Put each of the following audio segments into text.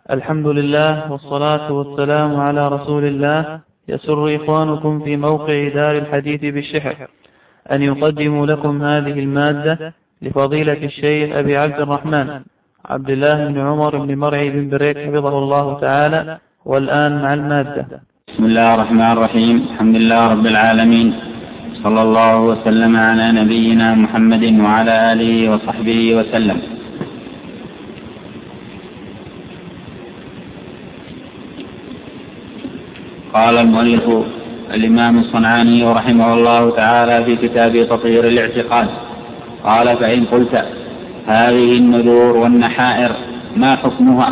الحمد لله والصلاة والسلام على رسول الله. يسر إخوانكم في موقع دار الحديث بالشحر أن يقدموا لكم هذه المادة لفضيلة الشيخ أبي عبد الرحمن عبد الله بن عمر بن مرعي بن بريك حفظه الله تعالى. والآن مع المادة. بسم الله الرحمن الرحيم. الحمد لله رب العالمين، صلى الله وسلم على نبينا محمد وعلى آله وصحبه وسلم. قال المؤلف الإمام الصنعاني رحمه الله تعالى في كتاب تطهير الاعتقاد، قال: فإن قلت هذه النذور والنحائر ما حكمها؟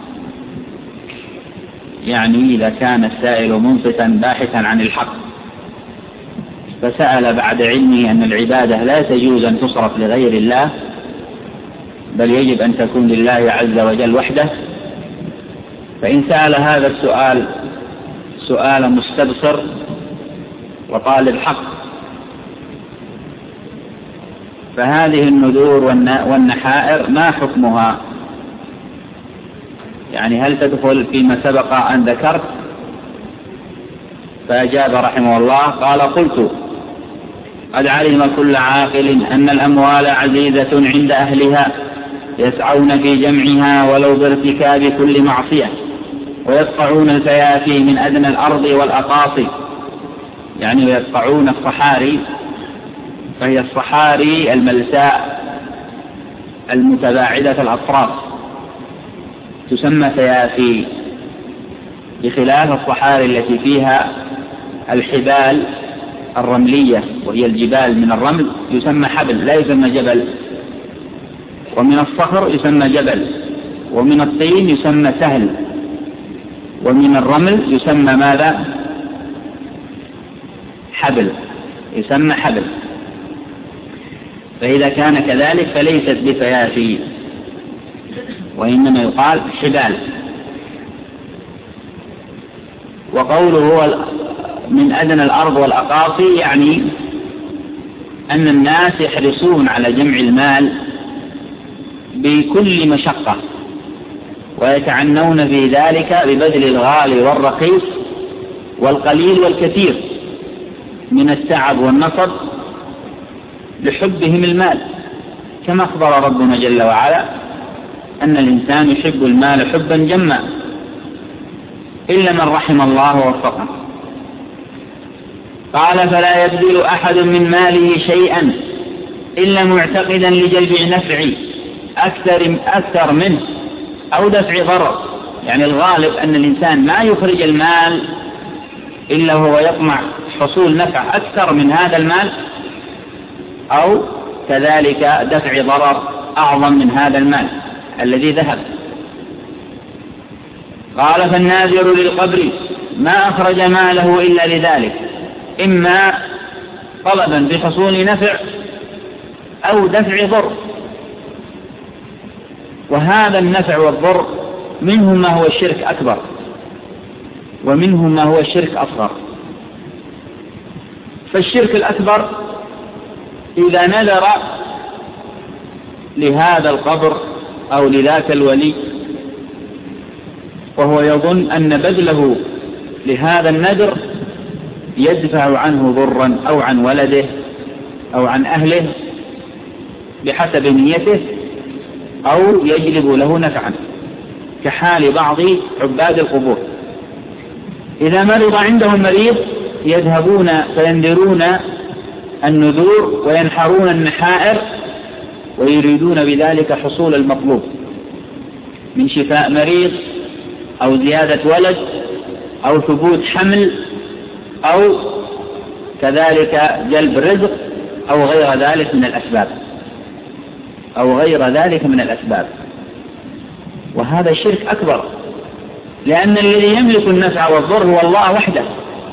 يعني إذا كان السائل منصتا باحثا عن الحق فسأل بعد علمه أن العبادة لا تجوز أن تصرف لغير الله، بل يجب أن تكون لله عز وجل وحده، فإن سأل هذا السؤال سؤال مستبصر وطالب حق، فهذه النذور والنحائر ما حكمها؟ يعني هل تدخل فيما سبق أن ذكرت؟ فأجاب رحمه الله قال: قلت: قد علم كل عاقل أن الأموال عزيزة عند أهلها يسعون في جمعها ولو بارتكاب كل معصية، ويقطعون الفيافي من أدنى الأرض والأقاصي، يعني ويقطعون الصحاري، فهي الصحاري الملساء المتباعدة الأطراف تسمى فيافي، بخلاف الصحاري التي فيها الحبال الرملية وهي الجبال من الرمل يسمى حبل لا يسمى جبل، ومن الصخر يسمى جبل، ومن الطين يسمى سهل، ومن الرمل يسمى ماذا؟ حبل، يسمى حبل. فإذا كان كذلك فليست بفيافي، وإنما يقال حبال. وقوله هو من أدنى الأرض والأقاصي يعني أن الناس يحرصون على جمع المال بكل مشقة، ويتعنون في ذلك ببذل الغالي والرخيص والقليل والكثير من التعب والنصب لحبهم المال، كما أخبر ربنا جل وعلا أن الإنسان يحب المال حبا جما إلا من رحم الله ووفقه. قال: فلا يبذل أحد من ماله شيئا إلا معتقدا لجلب نفع أكثر منه أو دفع ضرر، يعني الغالب أن الإنسان ما يخرج المال إلا هو يطمع حصول نفع أكثر من هذا المال، أو كذلك دفع ضرر أعظم من هذا المال الذي ذهب. قال: فالناذر للقبر ما أخرج ماله إلا لذلك، إما طلبا بحصول نفع أو دفع ضر، وهذا النفع والضر منه ما هو الشرك أكبر ومنه ما هو الشرك أصغر. فالشرك الأكبر إذا نذر لهذا القبر أو لذاك الولي وهو يظن أن بذله لهذا النذر يدفع عنه ضرا أو عن ولده أو عن أهله بحسب نيته، أو يجلب له نفعا، كحال بعض عباد القبور إذا مرض عندهم مريض يذهبون فينذرون النذور وينحرون النحائر ويريدون بذلك حصول المطلوب من شفاء مريض أو زيادة ولد أو ثبوت حمل أو كذلك جلب رزق أو غير ذلك من الأسباب وهذا شرك أكبر، لأن الذي يملك النفع والضر هو الله وحده،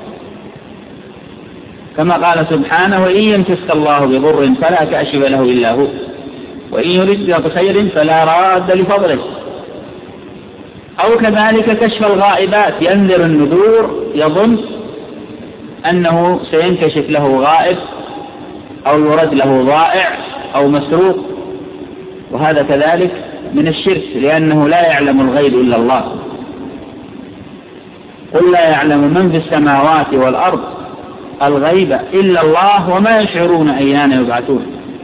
كما قال سبحانه: وإن يمسسك الله بضر فلا كاشف له إلا هو، وإن يردك بخير فلا راد لفضله. أو كذلك كشف الغائبات، ينذر النذور يظن أنه سينكشف له غائب أو يرد له ضائع أو مسروق، وهذا كذلك من الشرك، لأنه لا يعلم الغيب إلا الله. قل لا يعلم من في السماوات والأرض الغيب إلا الله وما يشعرون أيان يبعثون.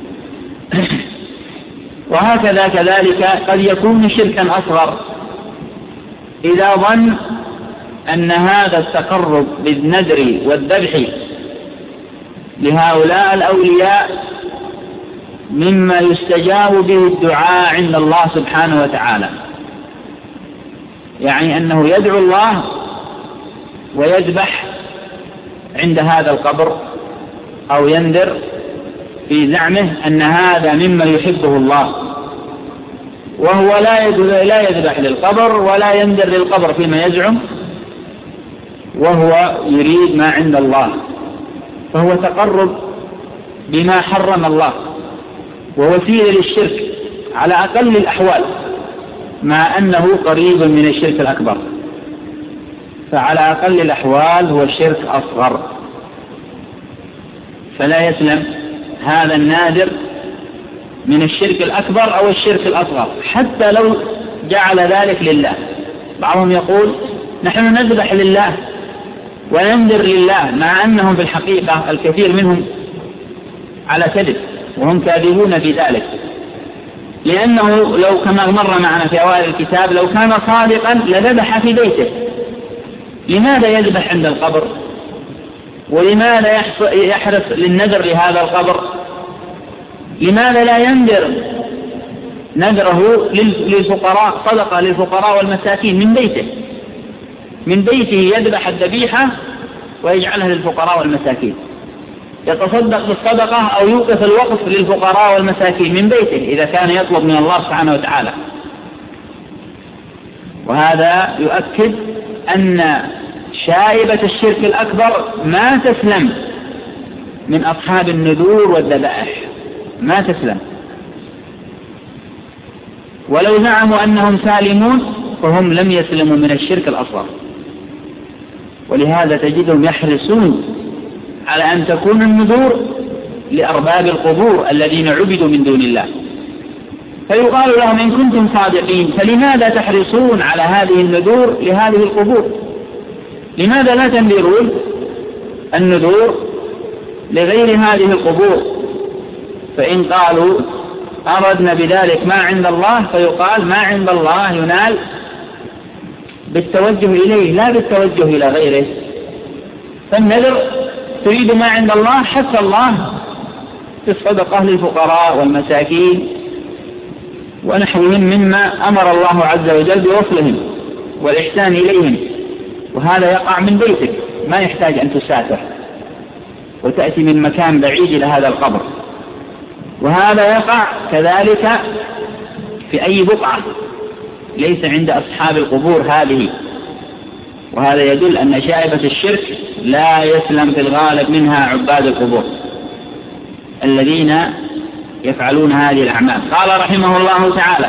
وهكذا كذلك قد يكون شركا أصغر إذا ظن أن هذا التقرب بالنذر والذبح لهؤلاء الأولياء مما يستجاب به الدعاء عند الله سبحانه وتعالى، يعني أنه يدعو الله ويذبح عند هذا القبر أو ينذر في زعمه أن هذا مما يحبه الله، وهو لا يذبح للقبر ولا ينذر للقبر فيما يزعم، وهو يريد ما عند الله، فهو تقرب بما حرم الله ووسيلة للشرك على أقل الأحوال، مع أنه قريب من الشرك الأكبر، فعلى أقل الأحوال هو شرك أصغر. فلا يسلم هذا النادر من الشرك الأكبر أو الشرك الأصغر حتى لو جعل ذلك لله. بعضهم يقول نحن نذبح لله وننذر لله، مع أنهم في الحقيقة الكثير منهم على كذب وهم كاذبون في ذلك، لأنه لو كما مر معنا في أوائل الكتاب لو كان صادقا لذبح في بيته. لماذا يذبح عند القبر؟ ولماذا يحرص للنذر لهذا القبر؟ لماذا لا ينذر نذره للفقراء، صدقة للفقراء والمساكين من بيته يذبح الذبيحة ويجعلها للفقراء والمساكين، يتصدق بالصدقة أو يوقف الوقف للفقراء والمساكين من بيته إذا كان يطلب من الله سبحانه وتعالى. وهذا يؤكد أن شائبة الشرك الأكبر ما تسلم من أصحاب النذور والذبائح، ما تسلم، ولو زعموا أنهم سالمون فهم لم يسلموا من الشرك الأصغر. ولهذا تجدهم يحرصون على أن تكون النذور لأرباب القبور الذين عبدوا من دون الله، فيقال لهم إن كنتم صادقين فلماذا تحرصون على هذه النذور لهذه القبور؟ لماذا لا تنذرون النذور لغير هذه القبور؟ فإن قالوا أردنا بذلك ما عند الله فيقال ما عند الله ينال بالتوجه إليه لا بالتوجه إلى غيره. فالنذر تريد ما عند الله حتى الله في الصدقة للفقراء والمساكين ونحوهم مما أمر الله عز وجل بوصلهم والإحسان إليهم، وهذا يقع من بيتك، ما يحتاج أن تسافر وتأتي من مكان بعيد إلى هذا القبر. وهذا يقع كذلك في أي بقعة ليس عند أصحاب القبور هذه. وهذا يدل أن شائبة الشرك لا يسلم في الغالب منها عباد القبور الذين يفعلون هذه الأعمال. قال رحمه الله تعالى: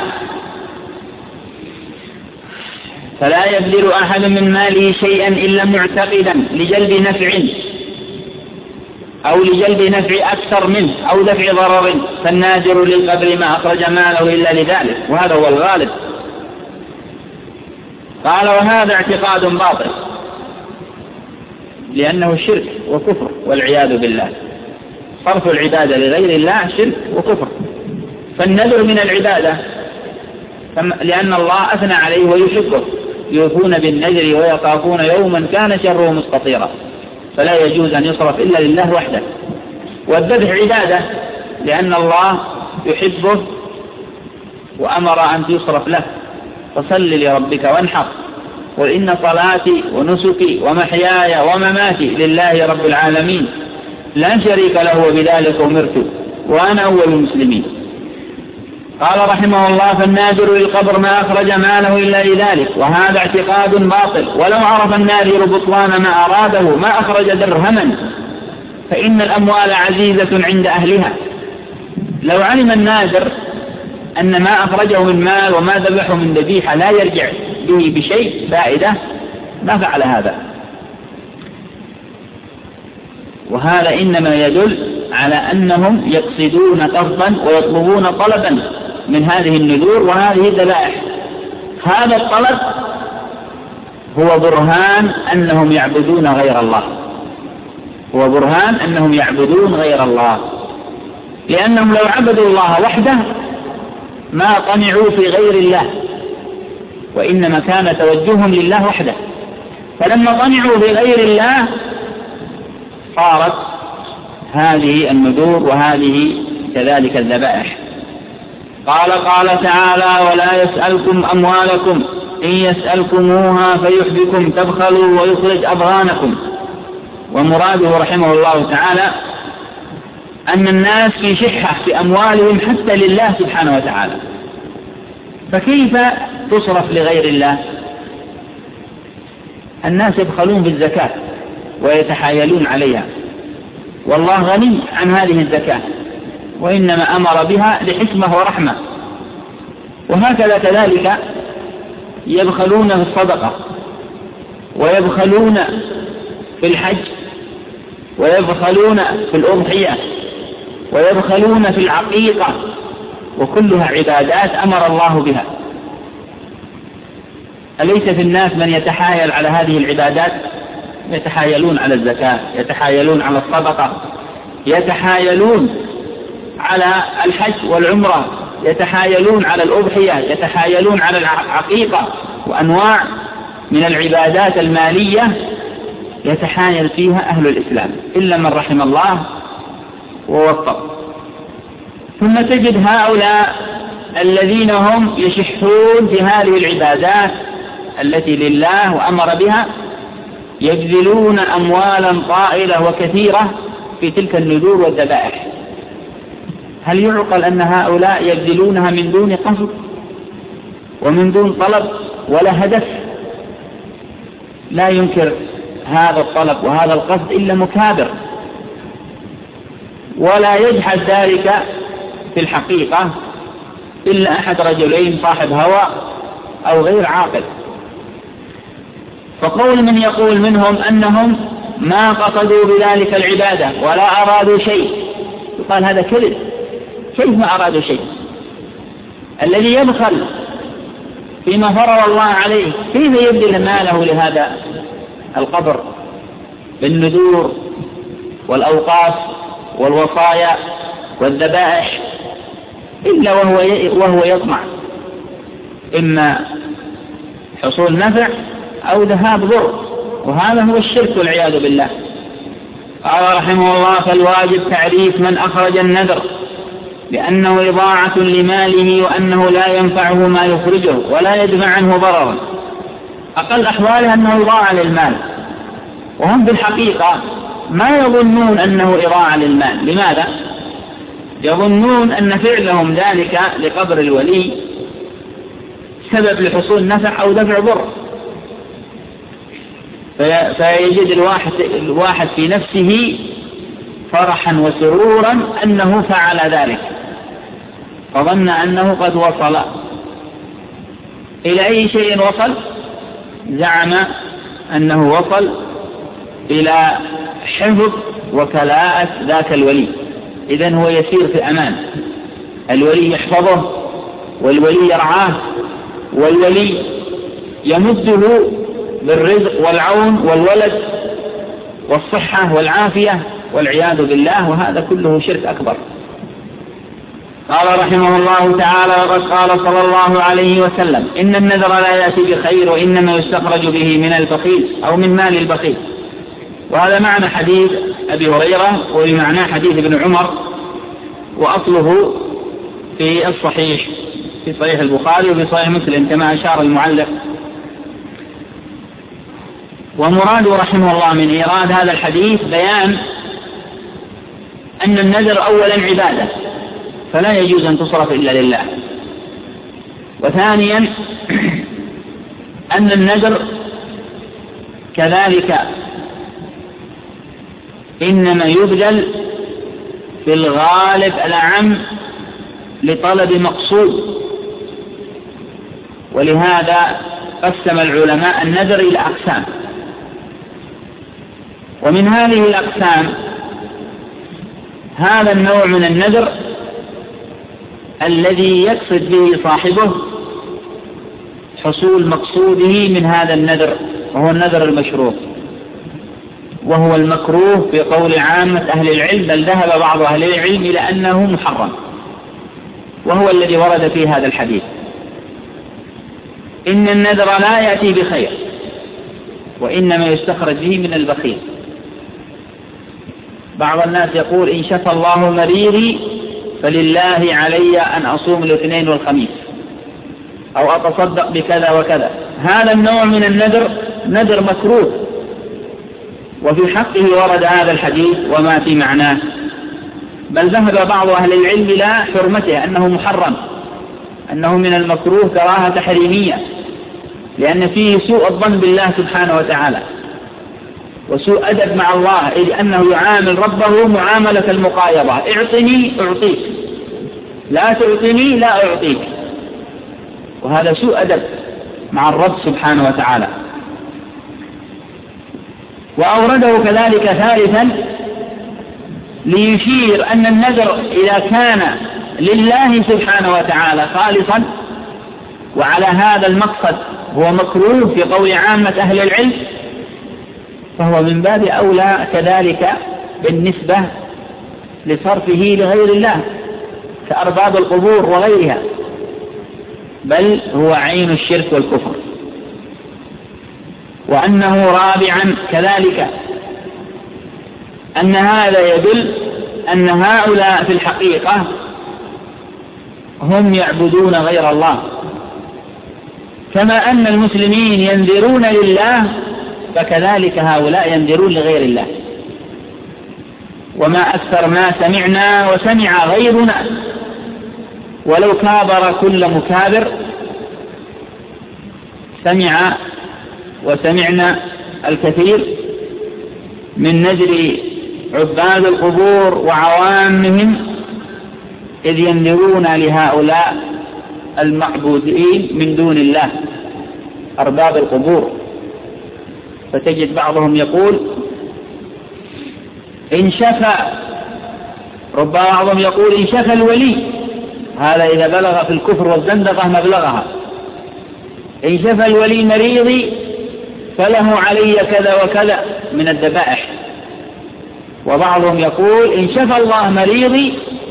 فلا يبذل أحد من ماله شيئا إلا معتقدا لجلب نفع أو لجلب نفع أكثر منه أو دفع ضرر، فالناذر للقبر ما أخرج ماله إلا لذلك، وهذا هو الغالب. قال: وهذا اعتقاد باطل، لأنه شرك وكفر والعياذ بالله. صرف العبادة لغير الله شرك وكفر. فالنذر من العبادة لأن الله أثنى عليه ويحبه، يوفون بالنذر ويخافون يوما كان شره مستطيرا، فلا يجوز أن يصرف إلا لله وحده. والذبح عبادة لأن الله يحبه وأمر أن يصرف له، فصل لربك وانحر، وإن صلاتي ونسكي ومحياي ومماتي لله رب العالمين لا شريك له وبذلك أمرت وأنا أول المسلمين. قال رحمه الله: فالناذر للقبر ما أخرج ماله إلا لذلك، وهذا اعتقاد باطل. ولو عرف الناذر بطلان ما أراده ما أخرج درهما، فإن الأموال عزيزة عند أهلها. لو علم الناذر أن ما أخرجه من مال وما ذبحه من ذبيحة لا يرجع به بشيء فائدة ما فعل هذا. وهذا إنما يدل على أنهم يقصدون قصدا ويطلبون طلبا من هذه النذور وهذه الذبائح. هذا الطلب هو برهان أنهم يعبدون غير الله، هو برهان أنهم يعبدون غير الله، لأنهم لو عبدوا الله وحده ما طمعوا في غير الله، وإنما كان توجههم لله وحده. فلما طمعوا في غير الله صارت هذه النذور وهذه كذلك الذبائح. قال تعالى: ولا يسألكم أموالكم إن يسألكموها فيحبكم تبخلوا ويخرج أضغانكم. ومراده رحمه الله تعالى أن الناس في شحة في أموالهم حتى لله سبحانه وتعالى، فكيف تصرف لغير الله؟ الناس يبخلون بالزكاة ويتحايلون عليها، والله غني عن هذه الزكاة، وإنما أمر بها لحكمة ورحمة. وهكذا كذلك يبخلون في الصدقة، ويبخلون في الحج، ويبخلون في الأضحية، ويبخلون في العقيقة، وكلها عبادات أمر الله بها. أليس في الناس من يتحايل على هذه العبادات؟ يتحايلون على الزكاة، يتحايلون على الصدقة، يتحايلون على الحج والعمرة، يتحايلون على الأضحية، يتحايلون على العقيقة، وأنواع من العبادات المالية يتحايل فيها أهل الإسلام إلا من رحم الله ووفق. ثم تجد هؤلاء الذين هم يشحون في هذه العبادات التي لله وأمر بها يبذلون أموالا طائلة وكثيرة في تلك النذور والذبائح. هل يعقل أن هؤلاء يبذلونها من دون قصد ومن دون طلب ولا هدف؟ لا ينكر هذا الطلب وهذا القصد إلا مكابر، ولا يجحد ذلك في الحقيقة إلا أحد رجلين صاحب هوى أو غير عاقل. فقول من يقول منهم أنهم ما قصدوا بذلك العبادة ولا أرادوا شيء، يقال هذا كذب. كيف ما أرادوا شيء؟ الذي يبخل فيما فرض الله عليه كيف يبذل ماله لهذا القبر بالنذور والأوقاف والوصايا والذبائح إلا وهو يطمع إما حصول نفع أو ذهاب ضر، وهذا هو الشرك والعياذ بالله. قال رحمه الله: فالواجب تعريف من أخرج النذر لأنه إضاعة لماله وأنه لا ينفعه ما يخرجه ولا يدفع عنه ضررا. أقل أحواله أنه إضاعة للمال، وهم بالحقيقة ما يظنون أنه إضاعة للمال. لماذا؟ يظنون أن فعلهم ذلك لقبر الولي سبب لحصول نفع أو دفع ضر، فيجد الواحد في نفسه فرحا وسرورا أنه فعل ذلك، فظن أنه قد وصل. إلى أي شيء وصل؟ زعم أنه وصل إلى حفظ وكلاءة ذاك الولي، إذن هو يسير في أمان. الولي يحفظه، والولي يرعاه، والولي يمده بالرزق والعون والولد والصحة والعافية والعياذ بالله، وهذا كله شرك أكبر. قال رحمه الله تعالى: وقد قال صلى الله عليه وسلم: إن النذر لا يأتي بخير وإنما يستخرج به من البخيل أو من مال البخيل. وهذا معنى حديث أبي هريرة وبمعنى حديث ابن عمر، وأصله في الصحيح في صحيح البخاري وفي صحيح مسلم كما أشار المعلق. ومراد رحمه الله من إيراد هذا الحديث بيان أن النذر أولا عبادة فلا يجوز أن تصرف إلا لله، وثانيا أن النذر كذلك إنما يبذل في الغالب الأعم لطلب مقصود. ولهذا قسم العلماء النذر إلى أقسام، ومن هذه الأقسام هذا النوع من النذر الذي يقصد به صاحبه حصول مقصوده من هذا النذر، وهو النذر المشروع، وهو المكروه في قول عامة أهل العلم، بل ذهب بعض أهل العلم إلى أنه محرم، وهو الذي ورد في هذا الحديث: إن النذر لا يأتي بخير، وإنما يستخرج به من البخيل. بعض الناس يقول: إن شفى الله مريضي فلله علي أن أصوم الاثنين والخميس، أو أتصدق بكذا وكذا. هذا النوع من النذر نذر مكروه، وفي حقه ورد هذا الحديث وما في معناه، بل ذهب بعض أهل العلم إلى حرمته، أنه محرم، أنه من المكروه كراهة تحريمية، لأن فيه سوء الظن بالله سبحانه وتعالى، وسوء أدب مع الله، إذ أنه يعامل ربه معاملة المقايضة: اعطني أعطيك، لا تعطني لا أعطيك. وهذا سوء أدب مع الرب سبحانه وتعالى. وأورده كذلك ثالثا ليشير أن النذر إذا كان لله سبحانه وتعالى خالصا وعلى هذا المقصد هو مكروه في قول عامة أهل العلم، فهو من باب أولى كذلك بالنسبة لصرفه لغير الله كأرباب القبور وغيرها، بل هو عين الشرك والكفر. وأنه رابعا كذلك أن هذا يدل أن هؤلاء في الحقيقة هم يعبدون غير الله، كما أن المسلمين ينذرون لله فكذلك هؤلاء ينذرون لغير الله. وما أكثر ما سمعنا وسمع غيرنا ولو كابر كل مكابر، سمع وسمعنا الكثير من نذر عباد القبور وعوامهم إذ ينذرون لهؤلاء المعبودين من دون الله أرباب القبور. فتجد بعضهم يقول: إن شفى، بعضهم يقول: إن شفى الولي، هذا إذا بلغ في الكفر والزندقة مبلغها، إن شفى الولي مريضي فله علي كذا وكذا من الذبائح. وبعضهم يقول: إن شفى الله مريضي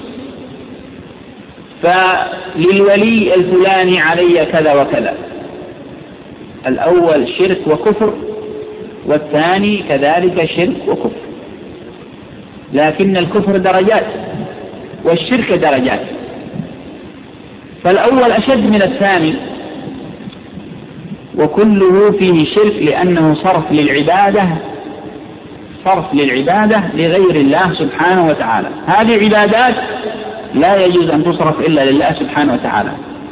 فللولي الفلاني علي كذا وكذا. الأول شرك وكفر، والثاني كذلك شرك وكفر، لكن الكفر درجات والشرك درجات، فالأول أشد من الثاني، وكله فيه شرك، لأنه صرف للعبادة لغير الله سبحانه وتعالى. هذه عبادات لا يجوز أن تصرف إلا لله سبحانه وتعالى.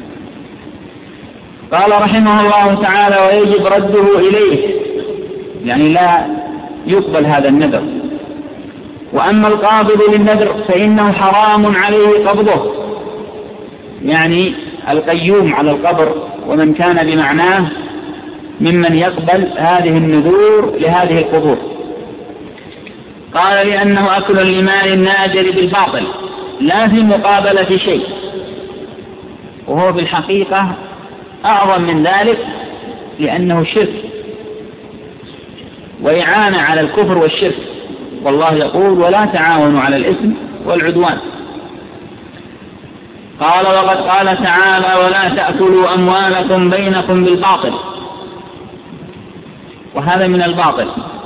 قال رحمه الله تعالى: ويجب رده إليه، يعني لا يقبل هذا النذر. وأما القابض للنذر فإنه حرام عليه قبضه، يعني القيوم على القبر ومن كان بمعناه ممن يقبل هذه النذور لهذه القبور. قال: لأنه أكل لمال الناجر بالباطل لا في مقابلة شيء، وهو بالحقيقة أعظم من ذلك، لأنه شرك وإعانة على الكفر والشرك، والله يقول: ولا تعاونوا على الإثم والعدوان. قال: وقد قال تعالى: ولا تأكلوا أموالكم بينكم بالباطل. وهذا من الباطل،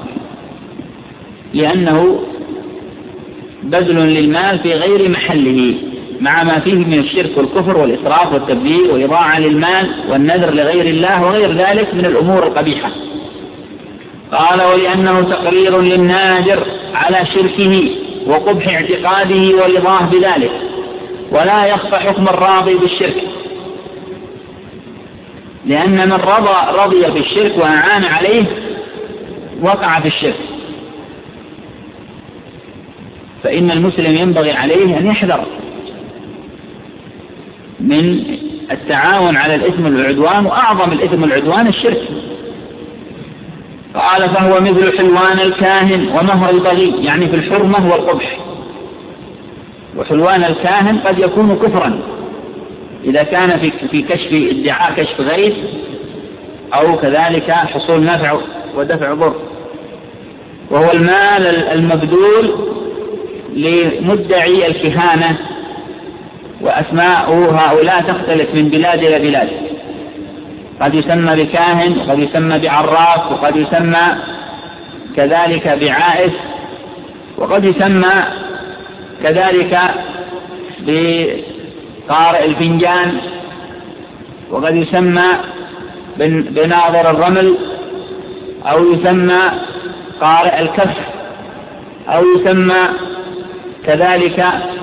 لأنه بذل للمال في غير محله، مع ما فيه من الشرك والكفر والإسراف والتبذير وإضاعة للمال والنذر لغير الله وغير ذلك من الأمور القبيحة. قال: ولأنه تقرير للناجر على شركه وقبح اعتقاده ورضاه بذلك، ولا يخفى حكم الراضي بالشرك، لأن من رضي بالشرك وأعان عليه وقع في الشرك. فإن المسلم ينبغي عليه أن يحذر من التعاون على الإثم والعدوان، وأعظم الإثم والعدوان الشرك. قال: فهو مثل حلوان الكاهن ومهر البغي، يعني في الحرمة والقبح. وحلوان الكاهن قد يكون كفرا، إذا كان في كشف ادعاء كشف غيث أو كذلك حصول نفع ودفع ضر، وهو المال المبذول لمدعي الكهانة، وأسماء هؤلاء تختلف من بلاد إلى بلاد، قد يسمى بكاهن وقد يسمى بعراف وقد يسمى كذلك بعائف وقد يسمى كذلك بقارئ الفنجان وقد يسمى بناظر الرمل أو يسمى قارئ الكف أو يسمى كذلك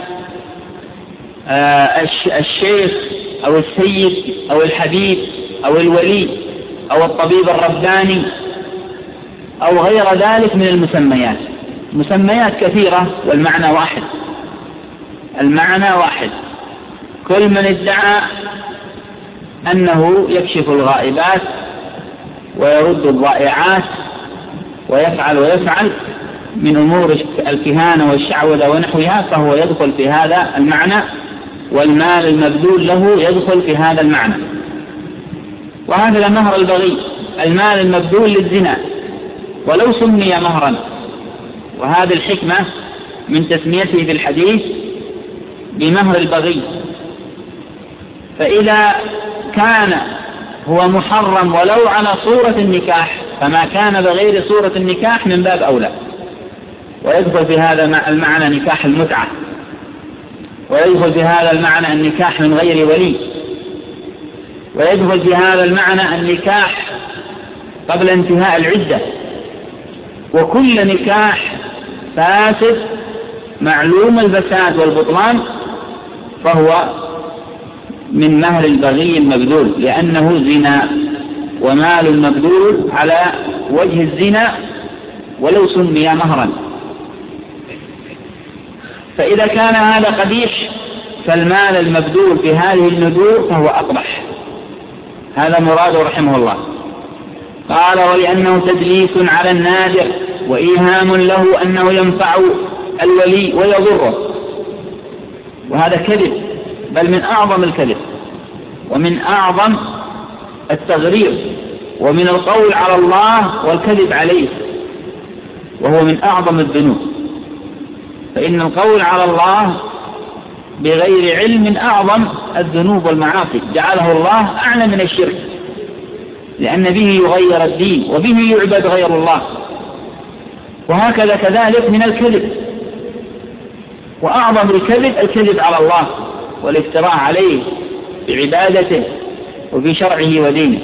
الشيخ أو السيد أو الحبيب أو الولي أو الطبيب الرباني أو غير ذلك من المسميات. مسميات كثيرة والمعنى واحد، المعنى واحد. كل من ادعى أنه يكشف الغائبات ويرد الضائعات ويفعل من أمور الكهانة والشعوذة ونحوها فهو يدخل في هذا المعنى، والمال المبذول له يدخل في هذا المعنى. وهذا مهر البغي، المال المبذول للزنا ولو سمي مهرا، وهذه الحكمة من تسميته في الحديث بمهر البغي. فإذا كان هو محرم ولو على صورة النكاح فما كان بغير صورة النكاح من باب أولى، ويدخل في هذا المعنى نكاح المتعة، ويدخل في هذا المعنى النكاح من غير ولي، ويدخل في هذا المعنى النكاح قبل انتهاء العدة. وكل نكاح فاسد معلوم الفساد والبطلان فهو من مهر البغي المبذول، لأنه زنا ومال مبذول على وجه الزنا ولو سمي مهرا. فإذا كان هذا قبيح فالمال المبذول في هذه النذور فهو أقبح. هذا مراده رحمه الله. قال: ولأنه تدليس على النادر وإيهام له أنه ينفع الولي ويضره، وهذا كذب، بل من أعظم الكذب ومن أعظم التغرير ومن القول على الله والكذب عليه، وهو من أعظم الذنوب. فإن القول على الله بغير علم من أعظم الذنوب والمعاصي، جعله الله أعلى من الشرك، لأن به يغير الدين وبه يعبد غير الله. وهكذا كذلك من الكذب، وأعظم الكذب الكذب على الله والافتراء عليه بعبادته وفي شرعه ودينه.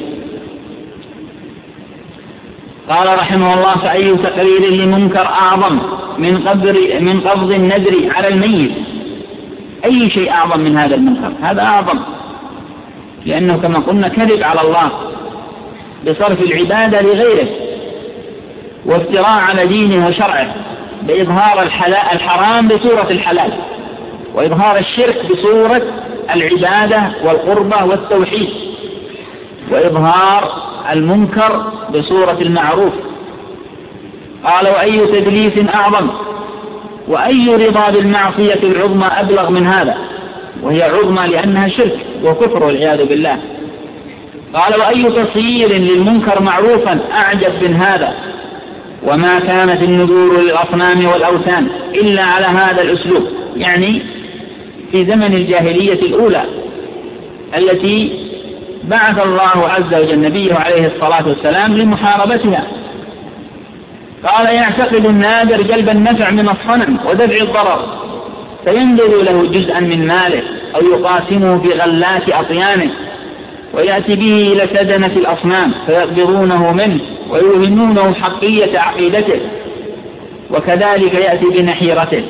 قال رحمه الله: فأي تقرير لمنكر أعظم من قبض النذر على الميت؟ أي شيء أعظم من هذا المنكر؟ هذا أعظم، لأنه كما قلنا كذب على الله بصرف العبادة لغيره، وافتراء على دينه وشرعه بإظهار الحرام بصورة الحلال، وإظهار الشرك بصورة العبادة والقربة والتوحيد، وإظهار المنكر بصورة المعروف. قال: وأي تدليس أعظم؟ وأي رضا بالمعصية العظمى أبلغ من هذا؟ وهي عظمى لأنها شرك وكفر والعياذ بالله. قال: وأي تصير للمنكر معروفا أعجب من هذا؟ وما كانت النذور للأصنام والأوثان إلا على هذا الأسلوب، يعني في زمن الجاهلية الأولى التي بعث الله عز وجل نبيه عليه الصلاة والسلام لمحاربتها. قال: يعتقد النادر جلب النفع من الصنم ودفع الضرر، فينذر له جزءا من ماله أو يقاسمه في غلات أطيانه، ويأتي به إلى سدنة الأصنام فيقبضونه منه ويوهمونه حقية عقيدته، وكذلك يأتي بنحيرته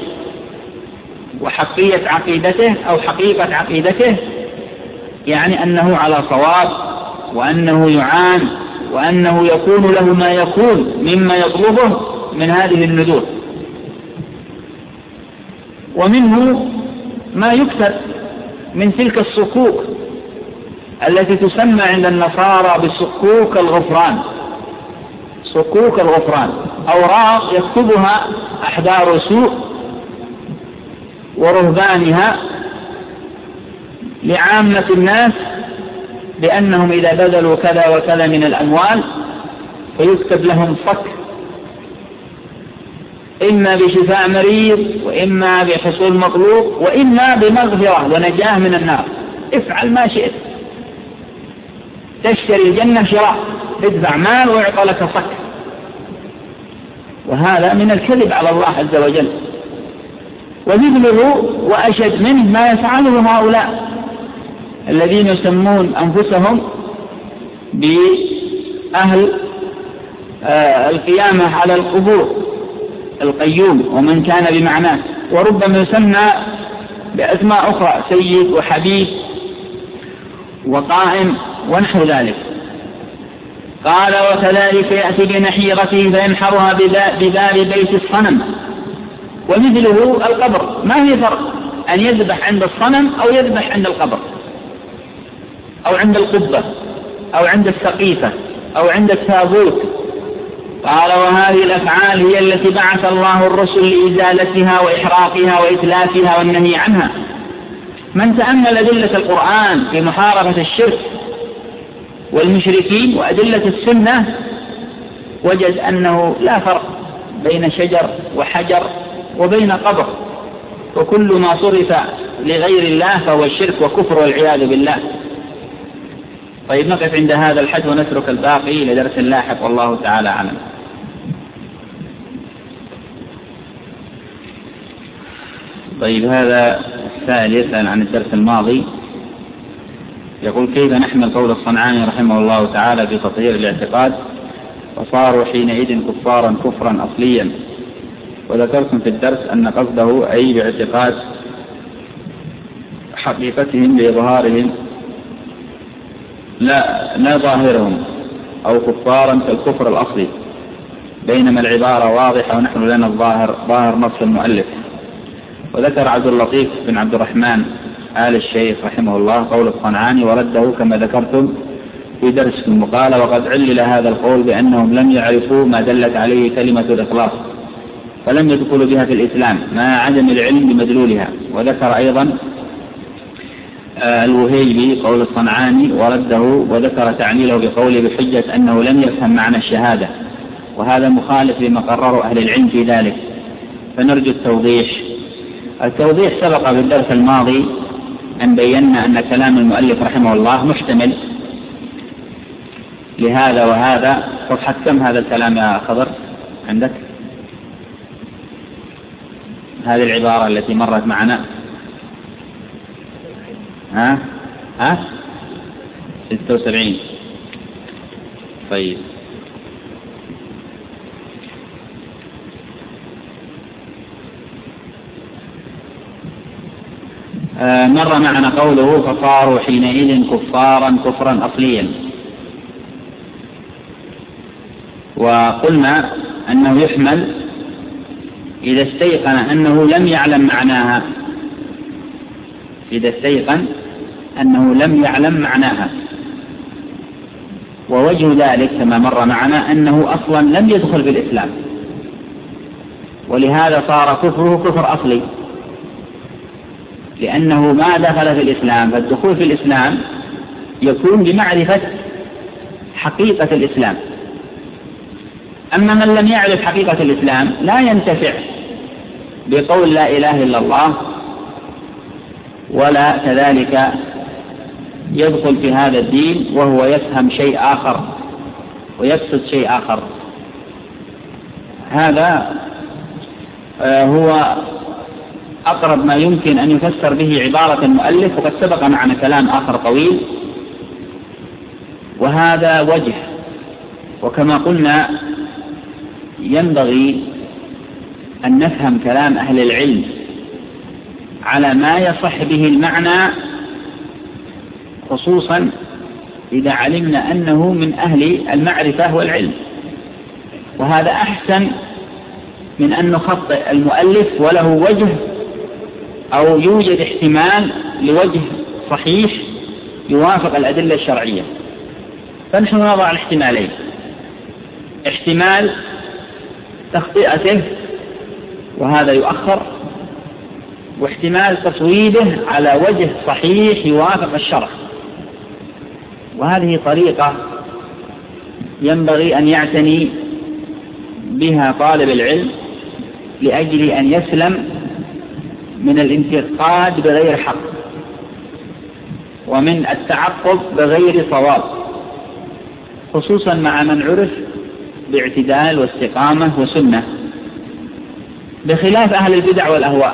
وحقية عقيدته أو حقيقة عقيدته، يعني أنه على صواب وأنه يعان وأنه يكون له ما يكون مما يطلبه من هذه النذور. ومنه ما يكتب من تلك الصكوك التي تسمى عند النصارى بصكوك الغفران، صكوك الغفران، أوراق يكتبها أحبار سوء ورهبانها لعامة الناس بأنهم إذا بذلوا كذا وكذا من الأموال فيكتب لهم صك، إما بشفاء مريض وإما بحصول مطلوب وإما بمغفرة ونجاة من النار. افعل ما شئت، تشتري الجنة شراء، ادفع مال ويعطى لك صك. وهذا من الكذب على الله عز وجل. ومثله وأشد منه ما يفعله هؤلاء الذين يسمون أنفسهم بأهل القيامة على القبور، القيوم ومن كان بمعناه، وربما يسمى بأسماء أخرى، سيد وحبيب وقائم ونحو ذلك. قال وكذلك يأتي بنحيرته فينحرها بباب بيت الصنم. ومثله القبر، ما هي فرق أن يذبح عند الصنم أو يذبح عند القبر أو عند القبة أو عند السقيفة أو عند التابوت. قال وهذه الأفعال هي التي بعث الله الرسل لإزالتها وإحراقها وإتلافها والنهي عنها. من تأمل أدلة القرآن في محاربة الشرك والمشركين وأدلة السنة وجد أنه لا فرق بين شجر وحجر وبين قبر، وكل ما صرف لغير الله فهو الشرك وكفر والعياذ بالله. طيب نقف عند هذا الحد ونترك الباقي لدرس لاحق والله تعالى أعلم. طيب هذا السائل يسأل عن الدرس الماضي، يقول كيف نحمل قول الصنعاني رحمه الله تعالى في تطهير الاعتقاد وصاروا حينئذ كفارا كفرا أصليا، وذكرتم في الدرس أن قصده أي باعتقاد حقيقتهم بإظهارهم لا ظاهرهم، أو كفارا كالكفر الأصلي، بينما العبارة واضحة ونحن لنا ظاهر نص المؤلف. وذكر عبد اللطيف بن عبد الرحمن آل الشيخ رحمه الله قول الصنعاني ورده كما ذكرتم في درسكم، وقال وقد علل هذا القول بأنهم لم يعرفوا ما دلت عليه كلمة الإخلاص فلم يدخلوا بها في الإسلام مع عدم العلم بمدلولها. وذكر أيضا الوهيبي قول الصنعاني ورده وذكر تعليله بقوله بحجة أنه لم يفهم معنى الشهادة، وهذا مخالف لما قرره أهل العلم في ذلك، فنرجو التوضيح. التوضيح سبق في الدرس الماضي أن بينا أن كلام المؤلف رحمه الله محتمل لهذا وهذا. صفحة كم هذا الكلام يا خضر عندك؟ هذه العبارة التي مرت معنا 76. طيب مر معنا قوله فصاروا حينئذ كفارا كفرا أصليا، وقلنا أنه يحمل إذا استيقن أنه لم يعلم معناها، إذا استيقن أنه لم يعلم معناها. ووجه ذلك كما مر معنا أنه أصلا لم يدخل في الإسلام، ولهذا صار كفره كفر أصلي، لأنه ما دخل في الإسلام. فالدخول في الإسلام يكون بمعرفة حقيقة الإسلام. أما من لم يعرف حقيقة الإسلام لا ينتفع بقول لا إله إلا الله، ولا كذلك يدخل في هذا الدين وهو يفهم شيء آخر ويقصد شيء آخر. هذا هو أقرب ما يمكن أن يفسر به عبارة المؤلف، وقد سبق معنا كلام آخر طويل، وهذا وجه. وكما قلنا ينبغي أن نفهم كلام أهل العلم على ما يصح به المعنى، خصوصا إذا علمنا أنه من أهل المعرفة والعلم، وهذا أحسن من أن نخطئ المؤلف وله وجه أو يوجد احتمال لوجه صحيح يوافق الأدلة الشرعية. فنحن نضع الاحتمالين: احتمال تخطئته وهذا يؤخر، واحتمال تصويبه على وجه صحيح يوافق الشرع. وهذه طريقة ينبغي أن يعتني بها طالب العلم لأجل أن يسلم من الانتقاد بغير حق ومن التعقب بغير صواب، خصوصا مع من عرف باعتدال واستقامة وسنة، بخلاف أهل البدع والأهواء،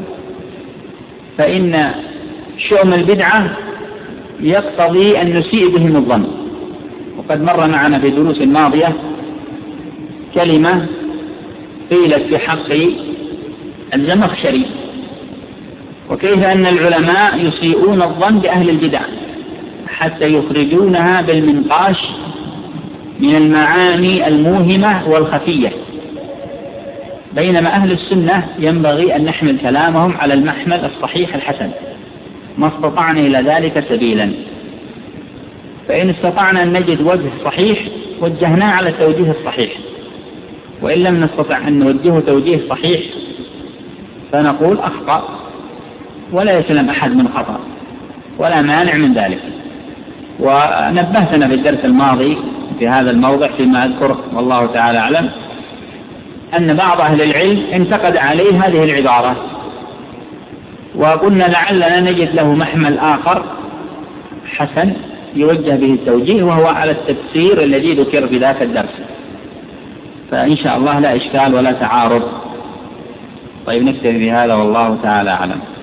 فإن شؤم البدعة يقتضي أن نسيء بهم الظن. وقد مر معنا في دروس ماضية كلمة قيلت في حق الزمخشري، وكيف أن العلماء يسيئون الظن بأهل البدع حتى يخرجونها بالمنقاش من المعاني الموهمة والخفية، بينما أهل السنة ينبغي أن نحمل كلامهم على المحمل الصحيح الحسن ما استطعنا إلى ذلك سبيلا. فإن استطعنا أن نجد وجه صحيح وجهناه على التوجيه الصحيح، وإن لم نستطع أن نوجهه توجيه صحيح فنقول أخطأ، ولا يسلم أحد من خطأ ولا مانع من ذلك. ونبهتنا في الدرس الماضي في هذا الموضع فيما أذكر والله تعالى أعلم أن بعض أهل العلم انتقد عليه هذه العبارة، وقلنا لعلنا نجد له محمل آخر حسن يوجه به التوجيه، وهو على التفسير الذي ذكر في ذاك الدرس، فإن شاء الله لا إشكال ولا تعارض. طيب نكتفي بهذا والله تعالى أعلم.